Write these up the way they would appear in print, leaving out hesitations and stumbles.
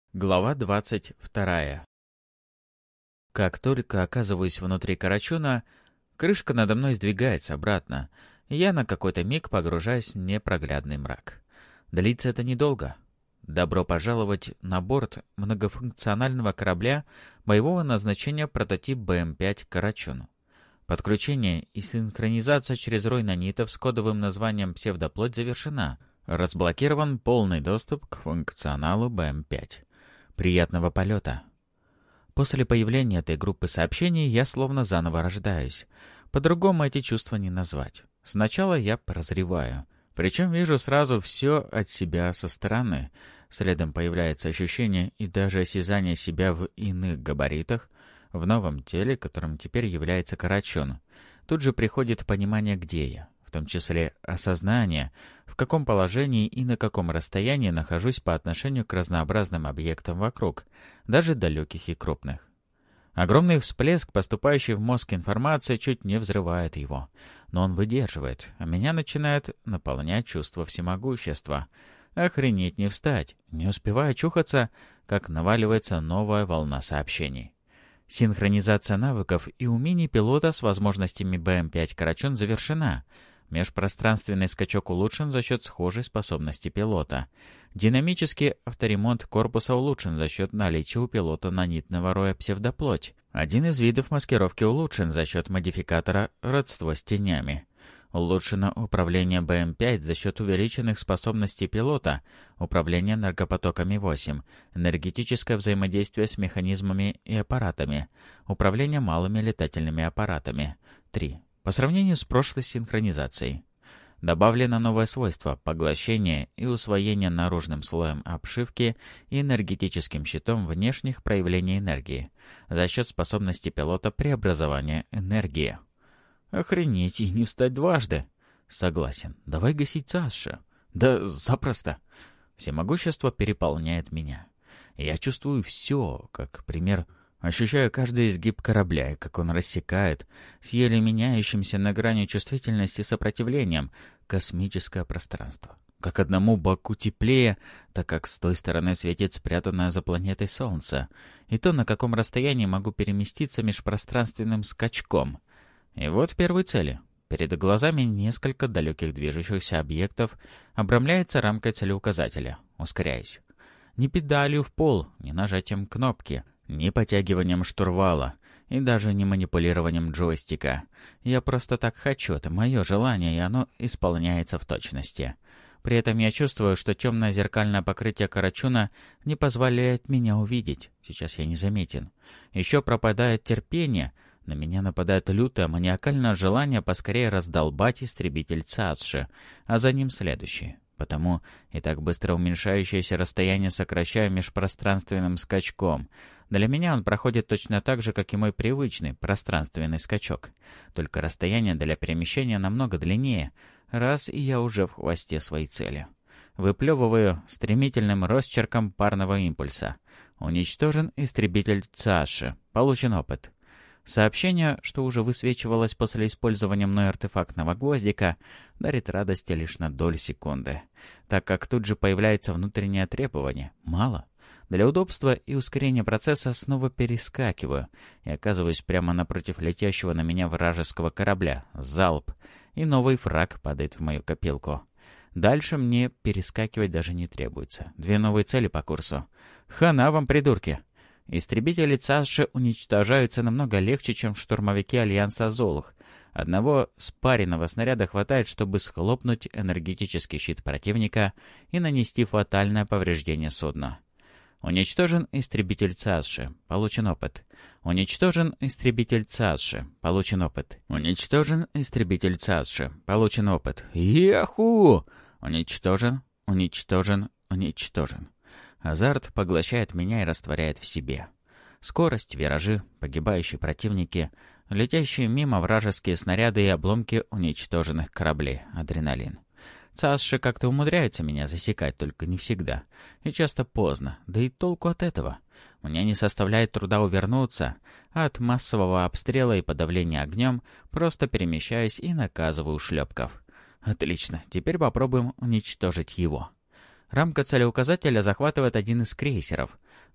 Глава 22. Как только оказываюсь внутри Карачуна, крышка надо мной сдвигается обратно, и я на какой-то миг погружаюсь в непроглядный мрак. Длится это недолго. Добро пожаловать на борт многофункционального корабля боевого назначения прототип БМ-5 «Карачун». Подключение и синхронизация через рой нанитов с кодовым названием «Псевдоплоть» завершена. Разблокирован полный доступ к функционалу БМ-5. Приятного полета. После появления этой группы сообщений я словно заново рождаюсь. По-другому эти чувства не назвать. Сначала я прозреваю. Причем вижу сразу все от себя со стороны. Следом появляется ощущение и даже осязание себя в иных габаритах, в новом теле, которым теперь является Карачун. Тут же приходит понимание, где я. В том числе осознание, в каком положении и на каком расстоянии нахожусь по отношению к разнообразным объектам вокруг, даже далеких и крупных. Огромный всплеск, поступающий в мозг информации, чуть не взрывает его. Но он выдерживает, а меня начинает наполнять чувство всемогущества. Охренеть не встать, не успевая очухаться, как наваливается новая волна сообщений. Синхронизация навыков и умений пилота с возможностями БМ-5 «Карачун» завершена. Межпространственный скачок улучшен за счет схожей способности пилота. Динамический авторемонт корпуса улучшен за счет наличия у пилота нанитного роя «Псевдоплоть». Один из видов маскировки улучшен за счет модификатора «Родство с тенями». Улучшено управление БМ-5 за счет увеличенных способностей пилота, управление энергопотоками 8, энергетическое взаимодействие с механизмами и аппаратами, управление малыми летательными аппаратами 3. По сравнению с прошлой синхронизацией. Добавлено новое свойство – поглощение и усвоение наружным слоем обшивки и энергетическим щитом внешних проявлений энергии за счет способности пилота преобразования энергии. Охренеть и не встать дважды. Согласен. Давай гасить Саша. Да запросто. Всемогущество переполняет меня. Я чувствую все, как пример. Ощущаю каждый изгиб корабля, как он рассекает, с еле меняющимся на грани чувствительности сопротивлением, космическое пространство. Как одному боку теплее, так как с той стороны светит спрятанное за планетой Солнце, и то, на каком расстоянии могу переместиться межпространственным скачком. И вот первые цели. Перед глазами несколько далеких движущихся объектов, обрамляется рамкой целеуказателя, ускоряясь. Ни педалью в пол, ни нажатием кнопки, ни потягиванием штурвала, и даже не манипулированием джойстика. Я просто так хочу, это мое желание, и оно исполняется в точности. При этом я чувствую, что темное зеркальное покрытие Карачуна не позволяет меня увидеть. Сейчас я незаметен. Еще пропадает терпение. На меня нападает лютое маниакальное желание поскорее раздолбать истребитель Цацши, а за ним следующий. Потому и так быстро уменьшающееся расстояние сокращаю межпространственным скачком. Для меня он проходит точно так же, как и мой привычный пространственный скачок. Только расстояние для перемещения намного длиннее. Раз, и я уже в хвосте своей цели. Выплевываю стремительным росчерком парного импульса. Уничтожен истребитель Цацши. Получен опыт. Сообщение, что уже высвечивалось после использования мной артефактного гвоздика, дарит радости лишь на долю секунды, так как тут же появляется внутреннее требование. Мало. Для удобства и ускорения процесса снова перескакиваю и оказываюсь прямо напротив летящего на меня вражеского корабля. Залп. И новый фраг падает в мою копилку. Дальше мне перескакивать даже не требуется. 2 новые цели по курсу. Хана вам, придурки! Истребители Цацши уничтожаются намного легче, чем штурмовики Альянса Золух. Одного спаренного снаряда хватает, чтобы схлопнуть энергетический щит противника и нанести фатальное повреждение судну. Уничтожен истребитель Цацши. Получен опыт. Уничтожен истребитель Цацши. Получен опыт. Уничтожен истребитель Цацши. Получен опыт. Яху! Уничтожен, уничтожен, уничтожен. Азарт поглощает меня и растворяет в себе. Скорость, виражи, погибающие противники, летящие мимо вражеские снаряды и обломки уничтоженных кораблей. Адреналин. Цацши как-то умудряется меня засекать, только не всегда. И часто поздно. Да и толку от этого. Мне не составляет труда увернуться, а от массового обстрела и подавления огнем просто перемещаюсь и наказываю шлепков. Отлично, теперь попробуем уничтожить его. Рамка целеуказателя захватывает один из крейсеров.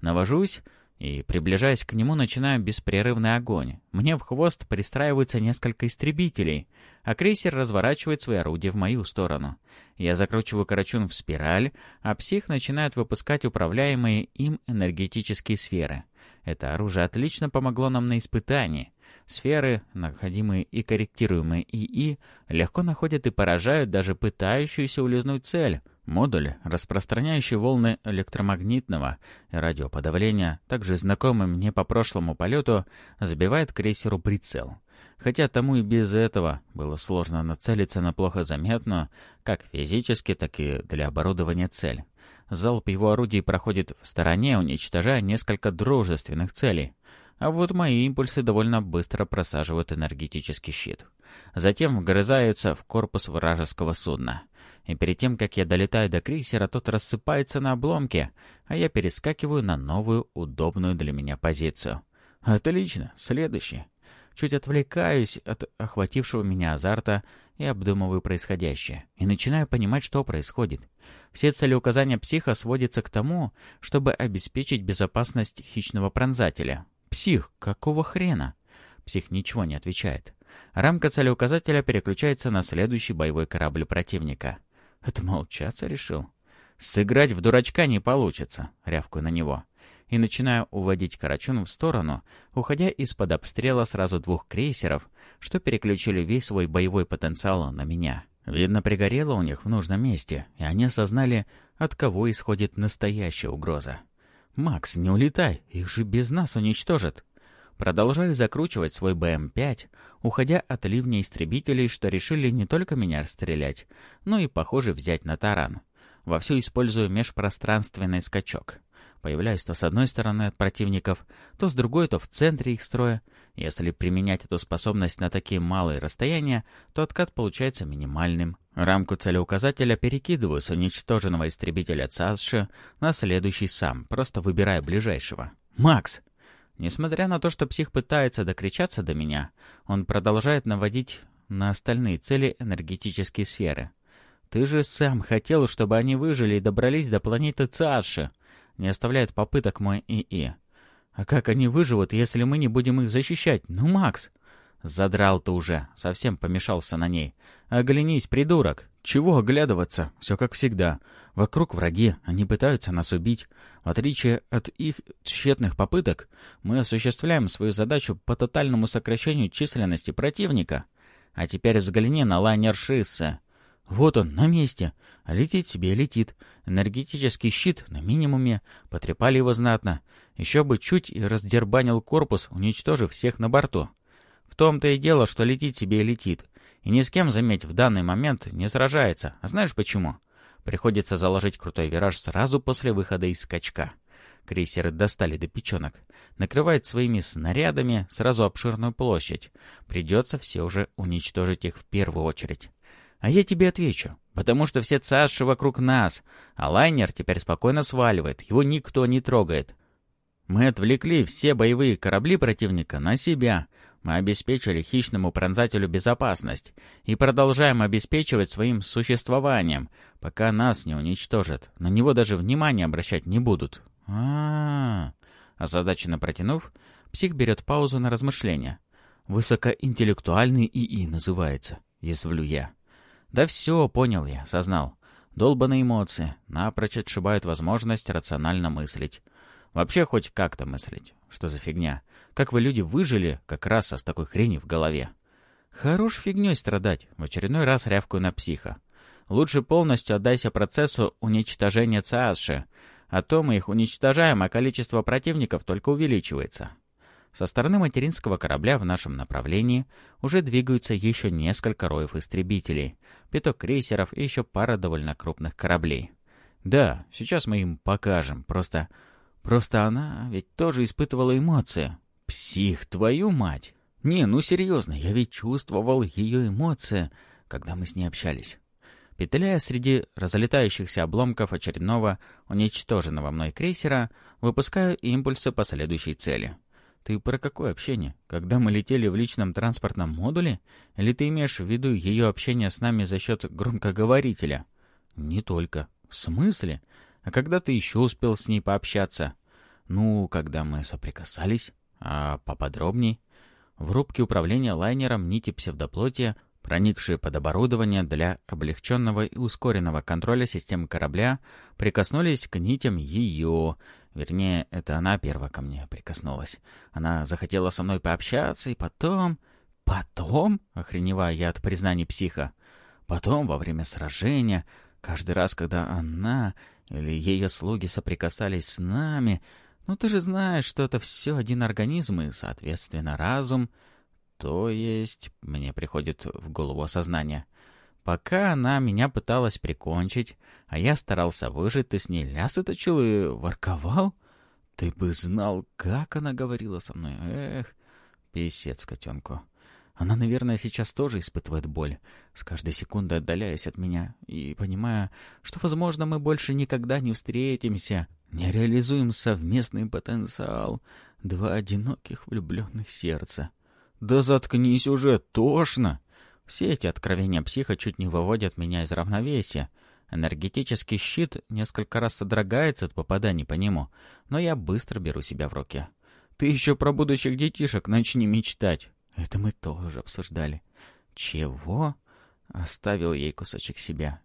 Навожусь и, приближаясь к нему, начинаю беспрерывный огонь. Мне в хвост пристраиваются несколько истребителей, а крейсер разворачивает свои орудия в мою сторону. Я закручиваю Карачун в спираль, а псих начинает выпускать управляемые им энергетические сферы. Это оружие отлично помогло нам на испытании. Сферы, находимые и корректируемые ИИ, легко находят и поражают даже пытающуюся улизнуть цель. Модуль, распространяющий волны электромагнитного и радиоподавления, также знакомый мне по прошлому полету, забивает крейсеру прицел. Хотя тому и без этого было сложно нацелиться на плохо заметную, как физически, так и для оборудования цель. Залп его орудий проходит в стороне, уничтожая несколько дружественных целей. А вот мои импульсы довольно быстро просаживают энергетический щит. Затем вгрызаются в корпус вражеского судна. И перед тем, как я долетаю до крейсера, тот рассыпается на обломки, а я перескакиваю на новую, удобную для меня позицию. Отлично, следующий. Чуть отвлекаюсь от охватившего меня азарта и обдумываю происходящее. И начинаю понимать, что происходит. Все целеуказания психа сводятся к тому, чтобы обеспечить безопасность хищного пронзателя. «Псих, какого хрена?» Псих ничего не отвечает. Рамка целеуказателя переключается на следующий боевой корабль противника. Отмолчаться решил. «Сыграть в дурачка не получится», — рявкаю на него. И начинаю уводить Карачун в сторону, уходя из-под обстрела сразу двух крейсеров, что переключили весь свой боевой потенциал на меня. Видно, пригорело у них в нужном месте, и они осознали, от кого исходит настоящая угроза. «Макс, не улетай, их же без нас уничтожат». Продолжаю закручивать свой БМ-5, уходя от ливня истребителей, что решили не только меня расстрелять, но и, похоже, взять на таран. Вовсю использую межпространственный скачок. Появляюсь то с одной стороны от противников, то с другой, то в центре их строя. Если применять эту способность на такие малые расстояния, то откат получается минимальным. Рамку целеуказателя перекидываю с уничтоженного истребителя ЦАСШ на следующий сам, просто выбирая ближайшего. «Макс!» Несмотря на то, что псих пытается докричаться до меня, он продолжает наводить на остальные цели энергетические сферы. «Ты же сам хотел, чтобы они выжили и добрались до планеты ЦАСШ!» Не оставляет попыток мой ИИ. «А как они выживут, если мы не будем их защищать? Ну, Макс!» «Задрал ты уже, совсем помешался на ней. Оглянись, придурок!» «Чего оглядываться? Все как всегда. Вокруг враги, они пытаются нас убить. В отличие от их тщетных попыток, мы осуществляем свою задачу по тотальному сокращению численности противника. А теперь взгляни на лайнер Шиссе. Вот он, на месте. Летит себе, летит. Энергетический щит на минимуме. Потрепали его знатно. Еще бы чуть и раздербанил корпус, уничтожив всех на борту. В том-то и дело, что летит себе и летит. И ни с кем, заметь, в данный момент не сражается. А знаешь почему? Приходится заложить крутой вираж сразу после выхода из скачка. Крейсеры достали до печенок. Накрывает своими снарядами сразу обширную площадь. Придется все уже уничтожить их в первую очередь. А я тебе отвечу. Потому что все ЦАСШи вокруг нас. А лайнер теперь спокойно сваливает. Его никто не трогает. Мы отвлекли все боевые корабли противника на себя. Мы обеспечили хищному пронзателю безопасность и продолжаем обеспечивать своим существованием, пока нас не уничтожат. На него даже внимания обращать не будут. Озадаченно протянув, псих берет паузу на размышления. «Высокоинтеллектуальный ИИ называется», — язвлю я. «Да все, понял я, сознал. Долбаные эмоции напрочь отшибают возможность рационально мыслить. Вообще хоть как-то мыслить. Что за фигня? Как вы, люди, выжили как раз с такой хренью в голове?» «Хорош фигней страдать», — в очередной раз рявкаю на психа. «Лучше полностью отдайся процессу уничтожения ЦАСШи. А то мы их уничтожаем, а количество противников только увеличивается». Со стороны материнского корабля в нашем направлении уже двигаются еще несколько роев истребителей, пяток крейсеров и еще пара довольно крупных кораблей. Да, сейчас мы им покажем, просто она ведь тоже испытывала эмоции. Псих, твою мать! Не, ну серьезно, я ведь чувствовал ее эмоции, когда мы с ней общались. Петляя среди разлетающихся обломков очередного уничтоженного мной крейсера, выпускаю импульсы по следующей цели. Ты про какое общение? Когда мы летели в личном транспортном модуле? Или ты имеешь в виду ее общение с нами за счет громкоговорителя? Не только. В смысле? А когда ты еще успел с ней пообщаться? Ну, когда мы соприкасались, а поподробней. В рубке управления лайнером нити псевдоплоти, проникшие под оборудование для облегченного и ускоренного контроля системы корабля, прикоснулись к нитям ее. Вернее, это она первая ко мне прикоснулась. Она захотела со мной пообщаться, и потом... Потом? Охреневаю я от признаний психа. Потом, во время сражения, каждый раз, когда она или ее слуги соприкасались с нами... Ну, ты же знаешь, что это все один организм и, соответственно, разум. То есть, мне приходит в голову осознание. Пока она меня пыталась прикончить, а я старался выжить, ты с ней лясы точил и ворковал? Ты бы знал, как она говорила со мной. Эх, писец котенку. Она, наверное, сейчас тоже испытывает боль, с каждой секундой отдаляясь от меня, и понимая, что, возможно, мы больше никогда не встретимся, не реализуем совместный потенциал, два одиноких влюбленных сердца. Да заткнись уже, тошно! Все эти откровения психа чуть не выводят меня из равновесия. Энергетический щит несколько раз содрогается от попаданий по нему, но я быстро беру себя в руки. Ты еще про будущих детишек начни мечтать. Это мы тоже обсуждали. Чего? Оставил ей кусочек себя.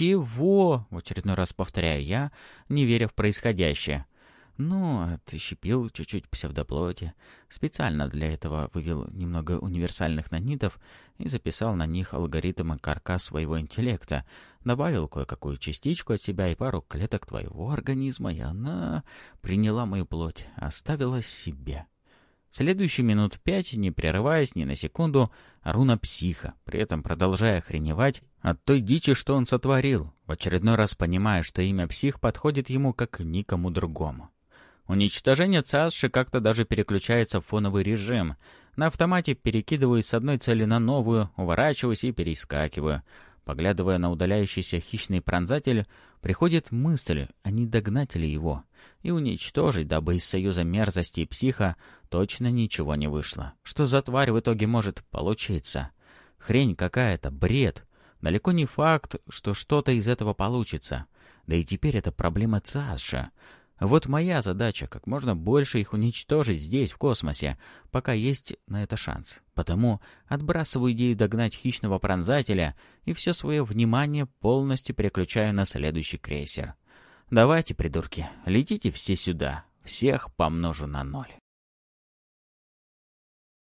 Чего? В очередной раз повторяю я, не веря в происходящее. Ну, отщепил чуть-чуть псевдоплоти. Специально для этого вывел немного универсальных нанитов и записал на них алгоритм каркас своего интеллекта. Добавил кое-какую частичку от себя и пару клеток твоего организма, и она приняла мою плоть, оставила себе. Следующие минут 5, не прерываясь ни на секунду, ору на психа, при этом продолжая охреневать от той дичи, что он сотворил, в очередной раз понимая, что имя псих подходит ему как никому другому. Уничтожение ЦАСШи как-то даже переключается в фоновый режим. На автомате перекидываюсь с одной цели на новую, уворачиваюсь и перескакиваю. Поглядывая на удаляющийся хищный пронзатель, приходит мысль, а не догнать ли его и уничтожить, дабы из союза мерзости и психа точно ничего не вышло. Что за тварь в итоге может получиться? Хрень какая-то, бред. Далеко не факт, что что-то из этого получится. Да и теперь это проблема ЦАСШи. Вот моя задача — как можно больше их уничтожить здесь, в космосе, пока есть на это шанс. Потому отбрасываю идею догнать хищного пронзателя и все свое внимание полностью переключаю на следующий крейсер. Давайте, придурки, летите все сюда. Всех помножу на 0.